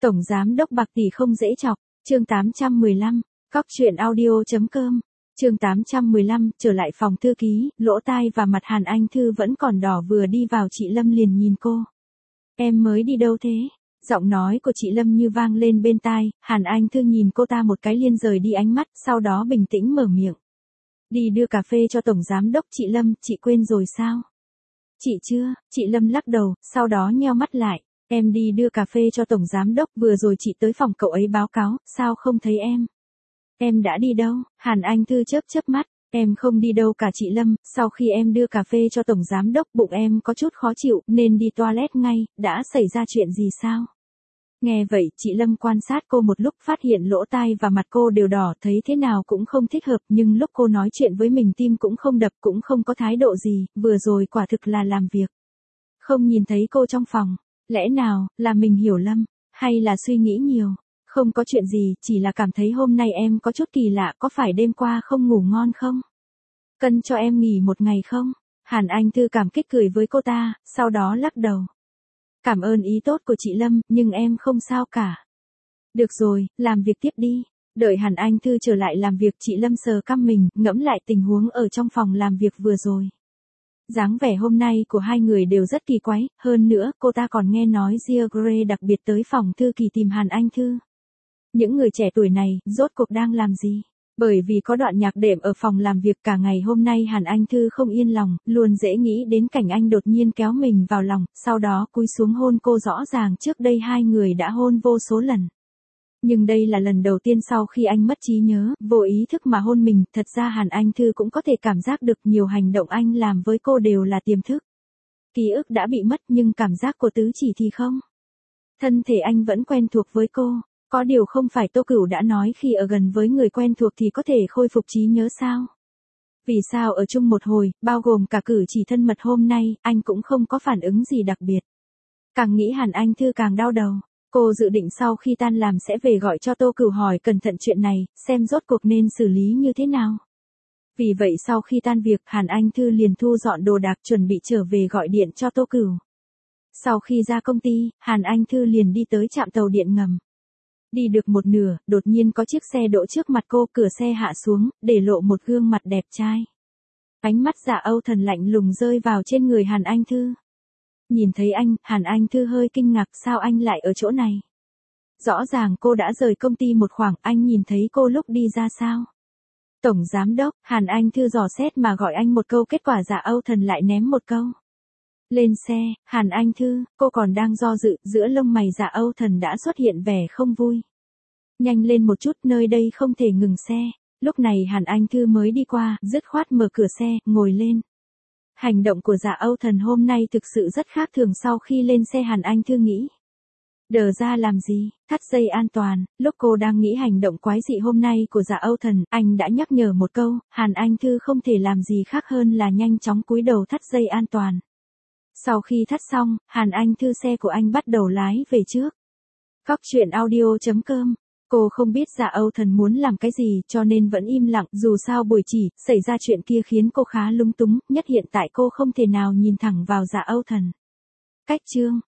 Tổng giám đốc bạc tỷ không dễ chọc, chương 815, cóc.audio.com, chương 815, trở lại phòng thư ký, lỗ tai và mặt Hàn Anh Thư vẫn còn đỏ vừa đi vào chị Lâm liền nhìn cô. Em mới đi đâu thế? Giọng nói của chị Lâm như vang lên bên tai, Hàn Anh Thư nhìn cô ta một cái liền rời đi ánh mắt, sau đó bình tĩnh mở miệng. Đi đưa cà phê cho Tổng Giám đốc. Chị Lâm, chị quên rồi sao? Chị chưa, chị Lâm lắc đầu, sau đó nheo mắt lại. Em đi đưa cà phê cho Tổng Giám đốc, vừa rồi chị tới phòng cậu ấy báo cáo, sao không thấy em? Em đã đi đâu? Hàn Anh Thư chớp chớp mắt, em không đi đâu cả chị Lâm, sau khi em đưa cà phê cho Tổng Giám đốc bụng em có chút khó chịu nên đi toilet ngay, đã xảy ra chuyện gì sao? Nghe vậy chị Lâm quan sát cô một lúc phát hiện lỗ tai và mặt cô đều đỏ thấy thế nào cũng không thích hợp nhưng lúc cô nói chuyện với mình tim cũng không đập cũng không có thái độ gì, vừa rồi quả thực là làm việc. Không nhìn thấy cô trong phòng, lẽ nào là mình hiểu lầm, hay là suy nghĩ nhiều? Không có chuyện gì, chỉ là cảm thấy hôm nay em có chút kỳ lạ, có phải đêm qua không ngủ ngon không? Cần cho em nghỉ một ngày không? Hàn Anh Thư cảm kích cười với cô ta, sau đó lắc đầu. Cảm ơn ý tốt của chị Lâm, nhưng em không sao cả. Được rồi, làm việc tiếp đi. Đợi Hàn Anh Thư trở lại làm việc, chị Lâm sờ cằm mình, ngẫm lại tình huống ở trong phòng làm việc vừa rồi. Dáng vẻ hôm nay của hai người đều rất kỳ quái, hơn nữa cô ta còn nghe nói Gia Gray đặc biệt tới phòng thư kỳ tìm Hàn Anh Thư. Những người trẻ tuổi này, rốt cuộc đang làm gì? Bởi vì có đoạn nhạc đệm ở phòng làm việc cả ngày hôm nay Hàn Anh Thư không yên lòng, luôn dễ nghĩ đến cảnh anh đột nhiên kéo mình vào lòng, sau đó cúi xuống hôn cô rõ ràng trước đây hai người đã hôn vô số lần. Nhưng đây là lần đầu tiên sau khi anh mất trí nhớ, vô ý thức mà hôn mình, thật ra Hàn Anh Thư cũng có thể cảm giác được nhiều hành động anh làm với cô đều là tiềm thức. Ký ức đã bị mất nhưng cảm giác của tứ chỉ thì không. Thân thể anh vẫn quen thuộc với cô. Có điều không phải Tô Cửu đã nói khi ở gần với người quen thuộc thì có thể khôi phục trí nhớ sao? Vì sao ở chung một hồi, bao gồm cả cử chỉ thân mật hôm nay, anh cũng không có phản ứng gì đặc biệt. Càng nghĩ Hàn Anh Thư càng đau đầu. Cô dự định sau khi tan làm sẽ về gọi cho Tô Cửu hỏi cẩn thận chuyện này, xem rốt cuộc nên xử lý như thế nào. Vì vậy sau khi tan việc, Hàn Anh Thư liền thu dọn đồ đạc chuẩn bị trở về gọi điện cho Tô Cửu. Sau khi ra công ty, Hàn Anh Thư liền đi tới trạm tàu điện ngầm. Đi được một nửa, đột nhiên có chiếc xe đỗ trước mặt cô, cửa xe hạ xuống, để lộ một gương mặt đẹp trai. Ánh mắt Dạ Âu Thần lạnh lùng rơi vào trên người Hàn Anh Thư. Nhìn thấy anh, Hàn Anh Thư hơi kinh ngạc, sao anh lại ở chỗ này? Rõ ràng cô đã rời công ty một khoảng, anh nhìn thấy cô lúc đi ra sao? Tổng Giám đốc, Hàn Anh Thư dò xét mà gọi anh một câu, kết quả Dạ Âu Thần lại ném một câu. Lên xe, Hàn Anh Thư, cô còn đang do dự, giữa lông mày Dạ Âu Thần đã xuất hiện vẻ không vui. Nhanh lên một chút, nơi đây không thể ngừng xe. Lúc này Hàn Anh Thư mới đi qua, dứt khoát mở cửa xe, ngồi lên. Hành động của Dạ Âu Thần hôm nay thực sự rất khác thường. Sau khi lên xe Hàn Anh Thư nghĩ. Đờ ra làm gì, thắt dây an toàn. Lúc cô đang nghĩ hành động quái dị hôm nay của Dạ Âu Thần, anh đã nhắc nhở một câu, Hàn Anh Thư không thể làm gì khác hơn là nhanh chóng cúi đầu thắt dây an toàn. Sau khi thắt xong, Hàn Anh Thư xe của anh bắt đầu lái về trước. Cóc.audio.com. Cô không biết Dạ Âu Thần muốn làm cái gì cho nên vẫn im lặng, dù sao buổi chỉ xảy ra chuyện kia khiến cô khá lúng túng, nhất hiện tại cô không thể nào nhìn thẳng vào Dạ Âu Thần. Cách chương